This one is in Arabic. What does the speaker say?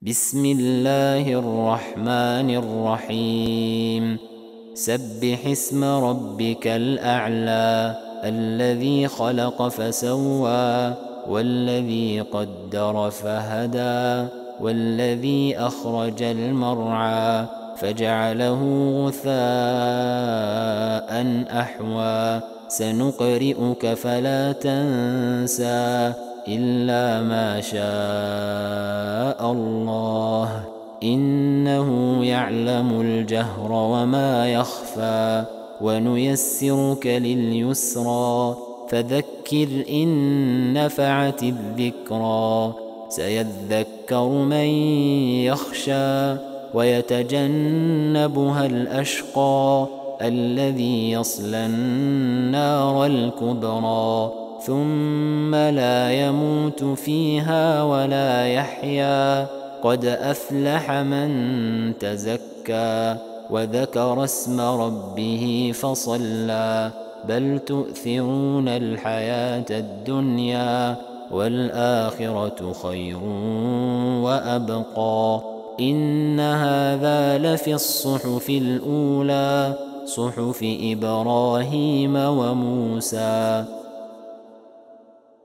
بسم الله الرحمن الرحيم سبح اسم ربك الأعلى الذي خلق فسوى والذي قدر فهدى والذي أخرج المرعى فجعله غثاء أحوى سنقرئك فلا تنسى إلا ما شاء الله إنه يعلم الجهر وما يخفى ونيسرك لليسرى فذكر إن نفعت الذكرى سيذكر من يخشى ويتجنبها الأشقى الذي يصلى النار الكبرى ثم لا يموت فيها ولا يحيا قد أفلح من تزكى وذكر اسم ربه فصلى بل تؤثرون الحياة الدنيا والآخرة خير وأبقى إن هذا لفي الصحف الأولى صحف إبراهيم وموسى